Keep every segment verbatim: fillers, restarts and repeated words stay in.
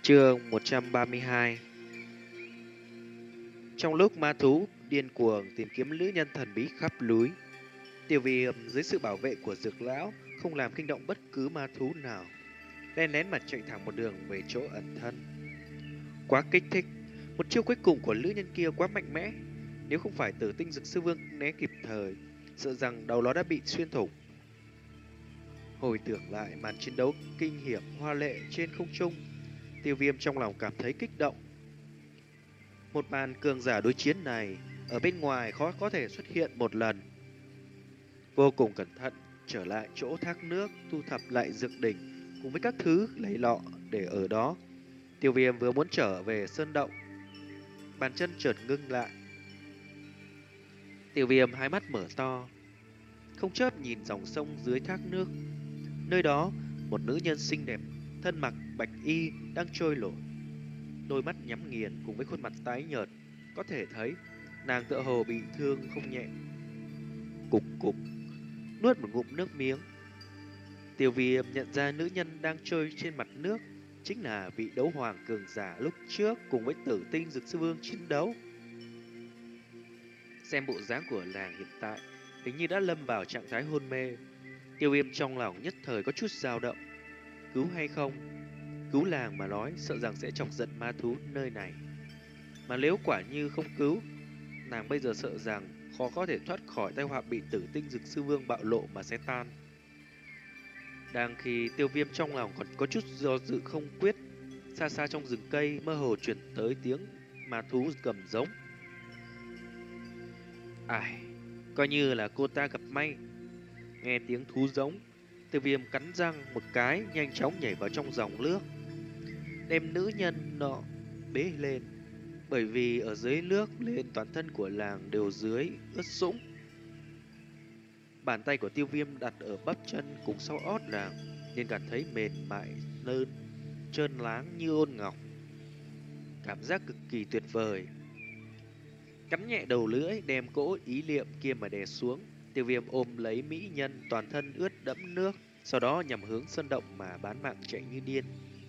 Chương một trăm ba mươi hai. Trong lúc ma thú điên cuồng tìm kiếm nữ nhân thần bí khắp núi, Tiêu Viêm dưới sự bảo vệ của Dược lão không làm kinh động bất cứ ma thú nào, len lén mà chạy thẳng một đường về chỗ ẩn thân. Quá kích thích, một chiêu cuối cùng của nữ nhân kia quá mạnh mẽ, nếu không phải Tử Tinh Dực Sư Vương né kịp thời, sợ rằng đầu nó đã bị xuyên thủng. Hồi tưởng lại màn chiến đấu kinh hiểm hoa lệ trên không trung, Tiêu Viêm trong lòng cảm thấy kích động. Một màn cường giả đối chiến này ở bên ngoài khó có thể xuất hiện một lần. Vô cùng cẩn thận trở lại chỗ thác nước, thu thập lại dược đỉnh cùng với các thứ lấy lọ để ở đó. Tiêu Viêm vừa muốn trở về sơn động, bàn chân chợt ngưng lại. Tiêu Viêm hai mắt mở to, không chớp nhìn dòng sông dưới thác nước. Nơi đó, một nữ nhân xinh đẹp, thân mặc bạch y đang trôi nổi. Đôi mắt nhắm nghiền cùng với khuôn mặt tái nhợt, có thể thấy nàng tựa hồ bị thương không nhẹ. Cục cục, nuốt một ngụm nước miếng. Tiêu Viêm nhận ra nữ nhân đang trôi trên mặt nước chính là vị đấu hoàng cường giả lúc trước cùng với Tử Tinh Dực Sư Vương chiến đấu. Xem bộ dáng của nàng hiện tại, hình như đã lâm vào trạng thái hôn mê. Tiêu Viêm trong lòng nhất thời có chút dao động. Cứu hay không? Cứu làng mà nói sợ rằng sẽ chọc giận ma thú nơi này. Mà nếu quả như không cứu, nàng bây giờ sợ rằng khó có thể thoát khỏi tai họa bị Tử Tinh Dực Sư Vương bạo lộ mà sẽ tan. Đang khi Tiêu Viêm trong lòng còn có chút do dự không quyết, xa xa trong rừng cây mơ hồ truyền tới tiếng ma thú gầm giống. Ai, coi như là cô ta gặp may. Nghe tiếng thú giống, Tiêu Viêm cắn răng một cái, nhanh chóng nhảy vào trong dòng nước, đem nữ nhân nọ bế lên. Bởi vì ở dưới nước lên toàn thân của làng đều dưới ướt sũng. Bàn tay của Tiêu Viêm đặt ở bắp chân cùng sau ót làng, nên cảm thấy mềm mại, nơn, trơn láng như ôn ngọc. Cảm giác cực kỳ tuyệt vời. Cắn nhẹ đầu lưỡi đem cỗ ý niệm kia mà đè xuống. Tiêu Viêm ôm lấy mỹ nhân toàn thân ướt đẫm nước, sau đó nhằm hướng sơn động mà bán mạng chạy như điên.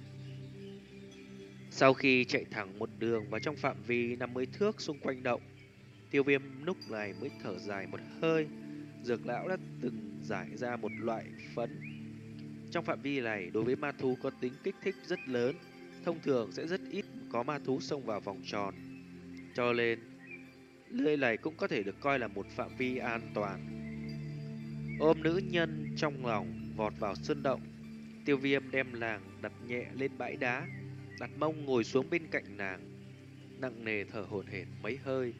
Sau khi chạy thẳng một đường vào trong phạm vi năm mươi thước xung quanh động, Tiêu Viêm lúc này mới thở dài một hơi. Dược lão đã từng giải ra một loại phấn. Trong phạm vi này đối với ma thú có tính kích thích rất lớn, thông thường sẽ rất ít có ma thú xông vào vòng tròn. Cho nên, nơi này cũng có thể được coi là một phạm vi an toàn. Ôm nữ nhân trong lòng vọt vào sơn động, Tiêu Viêm đem nàng đặt nhẹ lên bãi đá, đặt mông ngồi xuống bên cạnh nàng, nặng nề thở hổn hển mấy hơi.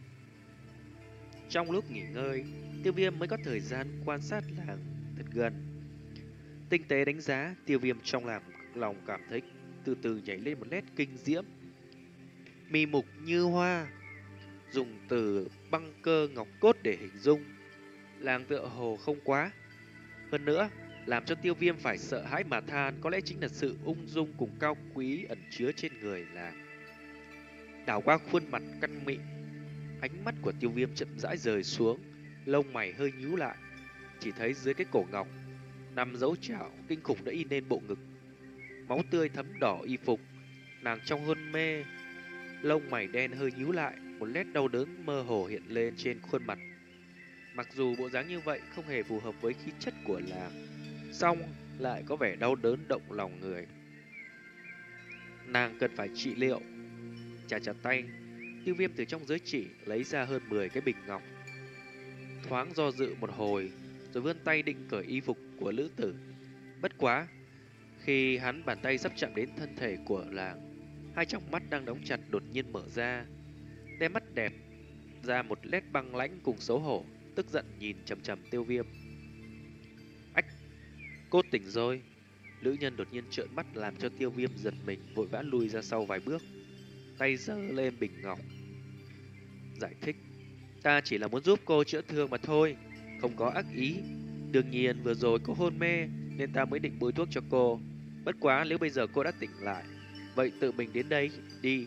Trong lúc nghỉ ngơi, Tiêu Viêm mới có thời gian quan sát làng thật gần. Tinh tế đánh giá, Tiêu Viêm trong lòng lòng cảm thấy từ từ nhảy lên một nét kinh diễm. Mi mục như hoa, dùng từ băng cơ ngọc cốt để hình dung. Làng tựa hồ không quá. Hơn nữa, làm cho Tiêu Viêm phải sợ hãi mà than có lẽ chính là sự ung dung cùng cao quý ẩn chứa trên người làng. Đảo qua khuôn mặt căn mịn, ánh mắt của Tiêu Viêm chậm rãi rời xuống, lông mày hơi nhíu lại. Chỉ thấy dưới cái cổ ngọc nằm dấu chảo kinh khủng đã in lên bộ ngực. Máu tươi thấm đỏ y phục. Nàng trong hôn mê, lông mày đen hơi nhíu lại, một nét đau đớn mơ hồ hiện lên trên khuôn mặt. Mặc dù bộ dáng như vậy không hề phù hợp với khí chất của làng, song lại có vẻ đau đớn động lòng người. Nàng cần phải trị liệu. Chà chà tay, Tiêu Viêm từ trong giới chỉ lấy ra hơn mười cái bình ngọc. Thoáng do dự một hồi, rồi vươn tay định cởi y phục của nữ tử. Bất quá, khi hắn bàn tay sắp chạm đến thân thể của làng, hai tròng mắt đang đóng chặt đột nhiên mở ra, đôi mắt đẹp ra một nét băng lãnh cùng xấu hổ, tức giận nhìn chằm chằm Tiêu Viêm. Ách, cô tỉnh rồi. Nữ nhân đột nhiên trợn mắt làm cho Tiêu Viêm giật mình, vội vã lùi ra sau vài bước, tay giơ lên bình ngọc, giải thích: Ta chỉ là muốn giúp cô chữa thương mà thôi, không có ác ý. Đương nhiên vừa rồi cô hôn mê nên ta mới định bôi thuốc cho cô. Bất quá nếu bây giờ cô đã tỉnh lại, vậy tự mình đến đây đi.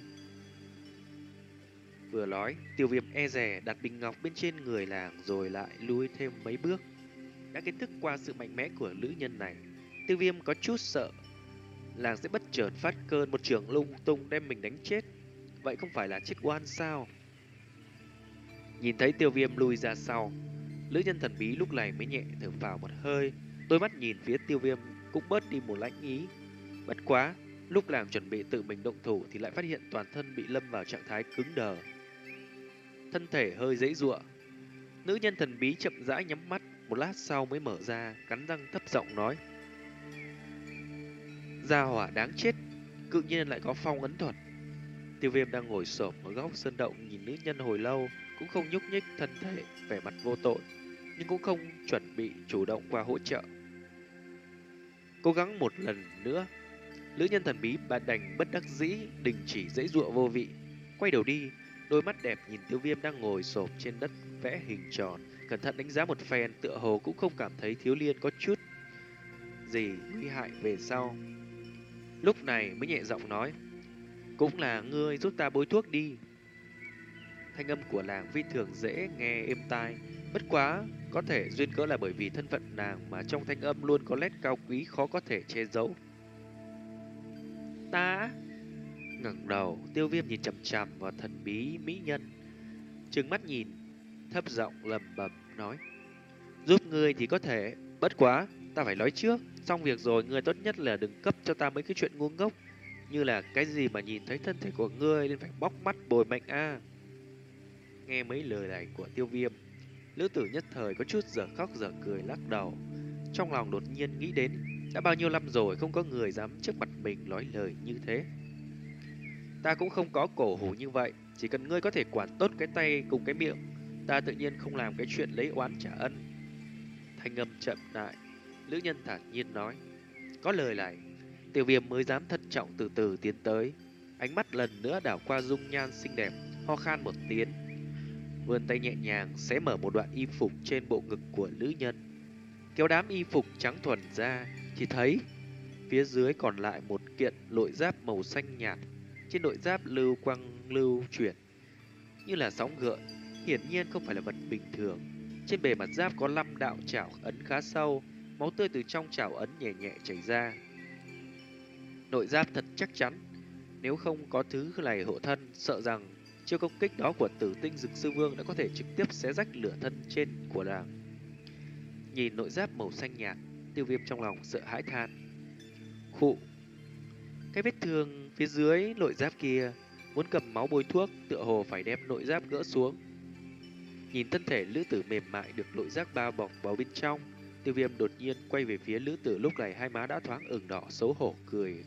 Vừa nói, Tiêu Viêm e dè đặt bình ngọc bên trên người làng rồi lại lui thêm mấy bước. Đã kiến thức qua sự mạnh mẽ của nữ nhân này, Tiêu Viêm có chút sợ. làng sẽ bất chợt phát cơn một trường lung tung đem mình đánh chết. Vậy không phải là chết oan sao? Nhìn thấy Tiêu Viêm lui ra sau, nữ nhân thần bí lúc này mới nhẹ thở phào một hơi, đôi mắt nhìn phía Tiêu Viêm cũng bớt đi một lãnh ý. Bất quá, lúc làng chuẩn bị tự mình động thủ thì lại phát hiện toàn thân bị lâm vào trạng thái cứng đờ, thân thể hơi giãy giụa. Nữ nhân thần bí chậm rãi nhắm mắt, một lát sau mới mở ra, cắn răng thấp giọng nói: "Gia hỏa đáng chết, cự nhiên lại có phong ấn thuật." Tiêu Viêm đang ngồi xổm ở góc sơn động nhìn nữ nhân hồi lâu, cũng không nhúc nhích thân thể, vẻ mặt vô tội, nhưng cũng không chuẩn bị chủ động qua hỗ trợ. Cố gắng một lần nữa, nữ nhân thần bí bà đành bất đắc dĩ đình chỉ giãy giụa vô vị, quay đầu đi, đôi mắt đẹp nhìn Tiêu Viêm đang ngồi xổm trên đất vẽ hình tròn, cẩn thận đánh giá một phen, tựa hồ cũng không cảm thấy Thiếu Liên có chút gì nguy hại về sau. Lúc này mới nhẹ giọng nói: "Cũng là ngươi giúp ta bôi thuốc đi." Thanh âm của nàng phi thường dễ nghe êm tai, bất quá có thể duyên cớ là bởi vì thân phận nàng mà trong thanh âm luôn có nét cao quý khó có thể che giấu. "Ta?" Ngẩng đầu, Tiêu Viêm nhìn chằm chằm vào thần bí mỹ nhân, trừng mắt nhìn, thấp giọng lẩm bẩm nói: "Giúp ngươi thì có thể, bất quá ta phải nói trước, xong việc rồi ngươi tốt nhất là đừng cấp cho ta mấy cái chuyện ngu ngốc, như là cái gì mà nhìn thấy thân thể của ngươi nên phải bóc mắt bồi mệnh a." Nghe mấy lời này của Tiêu Viêm, nữ tử nhất thời có chút dở khóc dở cười lắc đầu, trong lòng đột nhiên nghĩ đến đã bao nhiêu năm rồi không có người dám trước mặt mình nói lời như thế. "Ta cũng không có cổ hủ như vậy, chỉ cần ngươi có thể quản tốt cái tay cùng cái miệng, ta tự nhiên không làm cái chuyện lấy oán trả ân." Thanh âm chậm lại, nữ nhân thản nhiên nói. Có lời này, Tiêu Viêm mới dám thận trọng từ từ tiến tới, ánh mắt lần nữa đảo qua dung nhan xinh đẹp, ho khan một tiếng, vươn tay nhẹ nhàng xé mở một đoạn y phục trên bộ ngực của nữ nhân, kéo đám y phục trắng thuần ra, chỉ thấy phía dưới còn lại một kiện nội giáp màu xanh nhạt. Trên nội giáp lưu quang lưu chuyển như là sóng gợn, hiển nhiên không phải là vật bình thường. Trên bề mặt giáp có năm đạo chảo ấn khá sâu, máu tươi từ trong chảo ấn nhẹ nhẹ chảy ra. Nội giáp thật chắc chắn, nếu không có thứ này hộ thân, sợ rằng chiêu công kích đó của Tử Tinh Dực Sư Vương đã có thể trực tiếp xé rách lửa thân trên của nàng. Nhìn nội giáp màu xanh nhạt, Tiêu Viêm trong lòng sợ hãi than. Khụ, cái vết thương phía dưới nội giáp kia, muốn cầm máu bôi thuốc, tựa hồ phải đem nội giáp gỡ xuống. Nhìn thân thể lữ tử mềm mại được nội giáp bao bọc vào bên trong, Tiêu Viêm đột nhiên quay về phía lữ tử, lúc này hai má đã thoáng ửng đỏ, xấu hổ cười.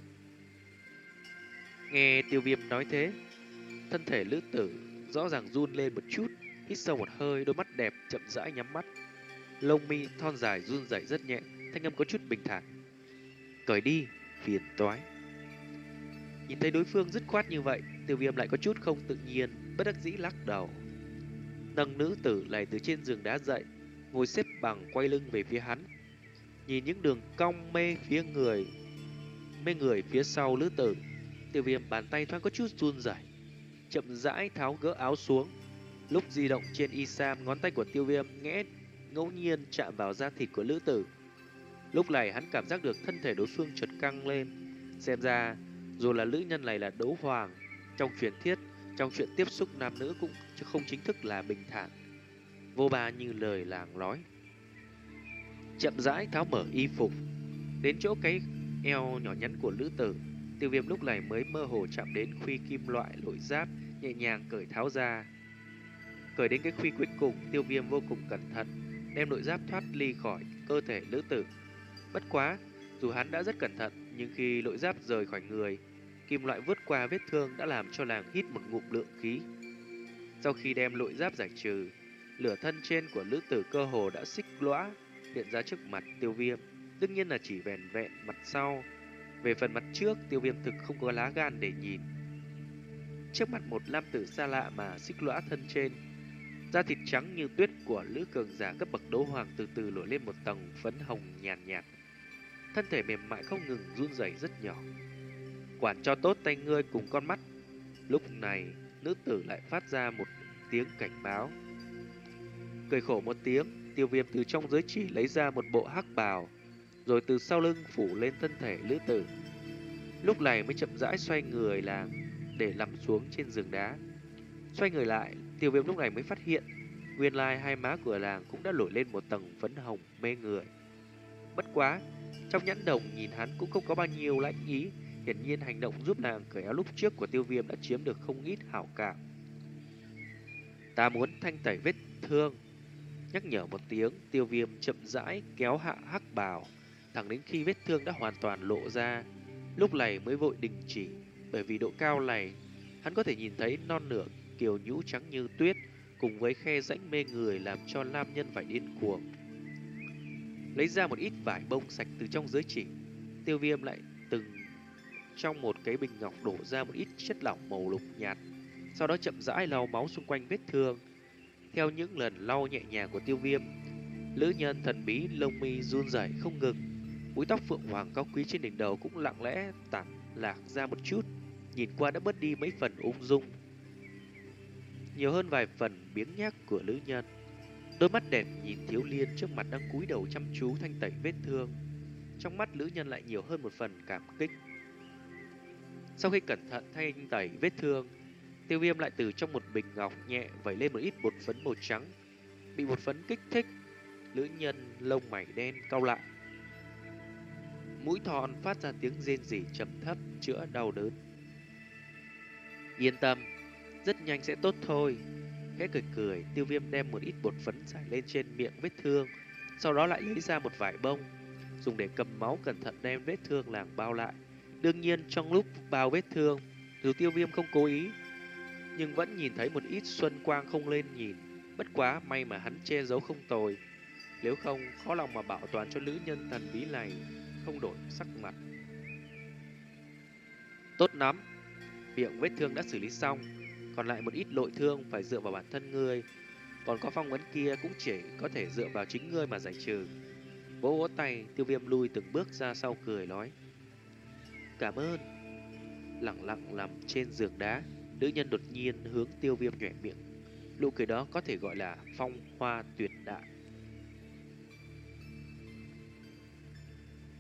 Nghe Tiêu Viêm nói thế, thân thể lữ tử rõ ràng run lên một chút, hít sâu một hơi, đôi mắt đẹp chậm rãi nhắm mắt, lông mi thon dài run rẩy rất nhẹ, thanh âm có chút bình thản. Cởi đi, phiền toái. Nhìn thấy đối phương dứt khoát như vậy, Tiêu Viêm lại có chút không tự nhiên, bất đắc dĩ lắc đầu. Nâng nữ tử lại từ trên giường đá dậy, ngồi xếp bằng quay lưng về phía hắn. Nhìn những đường cong mê phía người, mê người phía sau nữ tử, Tiêu Viêm bàn tay thoáng có chút run rẩy, chậm rãi tháo gỡ áo xuống. Lúc di động trên y sam, ngón tay của Tiêu Viêm nghẽ ngẫu nhiên chạm vào da thịt của nữ tử. Lúc này hắn cảm giác được thân thể đối phương chợt căng lên. Xem ra, dù là nữ nhân này là đấu hoàng, trong truyền thuyết, trong chuyện tiếp xúc nam nữ cũng không chính thức là bình thản, vô ba như lời làng nói. Chậm rãi tháo mở y phục, đến chỗ cái eo nhỏ nhắn của nữ tử, Tiêu Viêm lúc này mới mơ hồ chạm đến khuy kim loại nội giáp, nhẹ nhàng cởi tháo ra. Cởi đến cái khuy cuối cùng, Tiêu Viêm vô cùng cẩn thận, đem nội giáp thoát ly khỏi cơ thể nữ tử. Bất quá, dù hắn đã rất cẩn thận, nhưng khi nội giáp rời khỏi người, kim loại vượt qua vết thương đã làm cho nàng hít một ngụm lượng khí. Sau khi đem nội giáp giải trừ, lửa thân trên của nữ tử cơ hồ đã xích lõa hiện ra trước mặt Tiêu Viêm. Đương nhiên là chỉ vẻn vẹn mặt sau. Về phần mặt trước, Tiêu Viêm thực không có lá gan để nhìn. Trước mặt một nam tử xa lạ mà xích lõa thân trên, da thịt trắng như tuyết của lữ cường giả cấp bậc đấu hoàng từ từ nổi lên một tầng phấn hồng nhàn nhạt, nhạt. Thân thể mềm mại không ngừng run rẩy rất nhỏ. Quản cho tốt tay ngươi cùng con mắt. Lúc này, nữ tử lại phát ra một tiếng cảnh báo. Cười khổ một tiếng, Tiêu Viêm từ trong giới chỉ lấy ra một bộ hắc bào, rồi từ sau lưng phủ lên thân thể nữ tử. lúc này mới chậm rãi xoay người làng để nằm xuống trên giường đá. Xoay người lại, Tiêu Viêm lúc này mới phát hiện nguyên lai hai má của làng cũng đã nổi lên một tầng phấn hồng mê người. Bất quá, trong nhãn đồng nhìn hắn cũng không có bao nhiêu lãnh ý, hiển nhiên hành động giúp nàng cởi áo lúc trước của Tiêu Viêm đã chiếm được không ít hảo cảm. Ta muốn thanh tẩy vết thương. Nhắc nhở một tiếng, Tiêu Viêm chậm rãi kéo hạ hắc bào, thẳng đến khi vết thương đã hoàn toàn lộ ra, lúc này mới vội đình chỉ, bởi vì độ cao này hắn có thể nhìn thấy non nửa kiều nhũ trắng như tuyết cùng với khe rãnh mê người làm cho nam nhân phải điên cuồng. Lấy ra một ít vải bông sạch từ trong giới chỉ, Tiêu Viêm lại từng trong một cái bình ngọc đổ ra một ít chất lỏng màu lục nhạt, sau đó chậm rãi lau máu xung quanh vết thương. Theo những lần lau nhẹ nhàng của Tiêu Viêm, nữ nhân thần bí lông mi run rẩy không ngừng, búi tóc phượng hoàng cao quý trên đỉnh đầu cũng lặng lẽ tản lạc ra một chút, nhìn qua đã bớt đi mấy phần ung dung, nhiều hơn vài phần biếng nhác của nữ nhân. Đôi mắt đẹp nhìn Thiếu Liên trước mặt đang cúi đầu chăm chú thanh tẩy vết thương, trong mắt nữ nhân lại nhiều hơn một phần cảm kích. Sau khi cẩn thận thanh tẩy vết thương, Tiêu Viêm lại từ trong một bình ngọc nhẹ vẩy lên một ít bột phấn màu trắng. Bị bột phấn kích thích, nữ nhân lông mày đen cau lại, mũi thon phát ra tiếng rên rỉ trầm thấp chữa đau đớn. Yên tâm, rất nhanh sẽ tốt thôi. Khẽ cười cười, Tiêu Viêm đem một ít bột phấn rải lên trên miệng vết thương, sau đó lại lấy ra một vải bông, dùng để cầm máu cẩn thận đem vết thương làng bao lại. Đương nhiên trong lúc bao vết thương, dù Tiêu Viêm không cố ý, nhưng vẫn nhìn thấy một ít xuân quang không lên nhìn. Bất quá may mà hắn che giấu không tồi, nếu không khó lòng mà bảo toàn cho nữ nhân thần bí này không đổi sắc mặt. Tốt lắm, miệng vết thương đã xử lý xong, còn lại một ít nội thương phải dựa vào bản thân ngươi, còn có phong ấn kia cũng chỉ có thể dựa vào chính ngươi mà giải trừ. Vỗ vỗ tay, Tiêu Viêm lui từng bước ra sau cười nói: Cảm ơn. Lặng lặng nằm trên giường đá, nữ nhân đột nhiên hướng Tiêu Viêm nhếch miệng. Nụ cười đó có thể gọi là phong hoa tuyệt đại.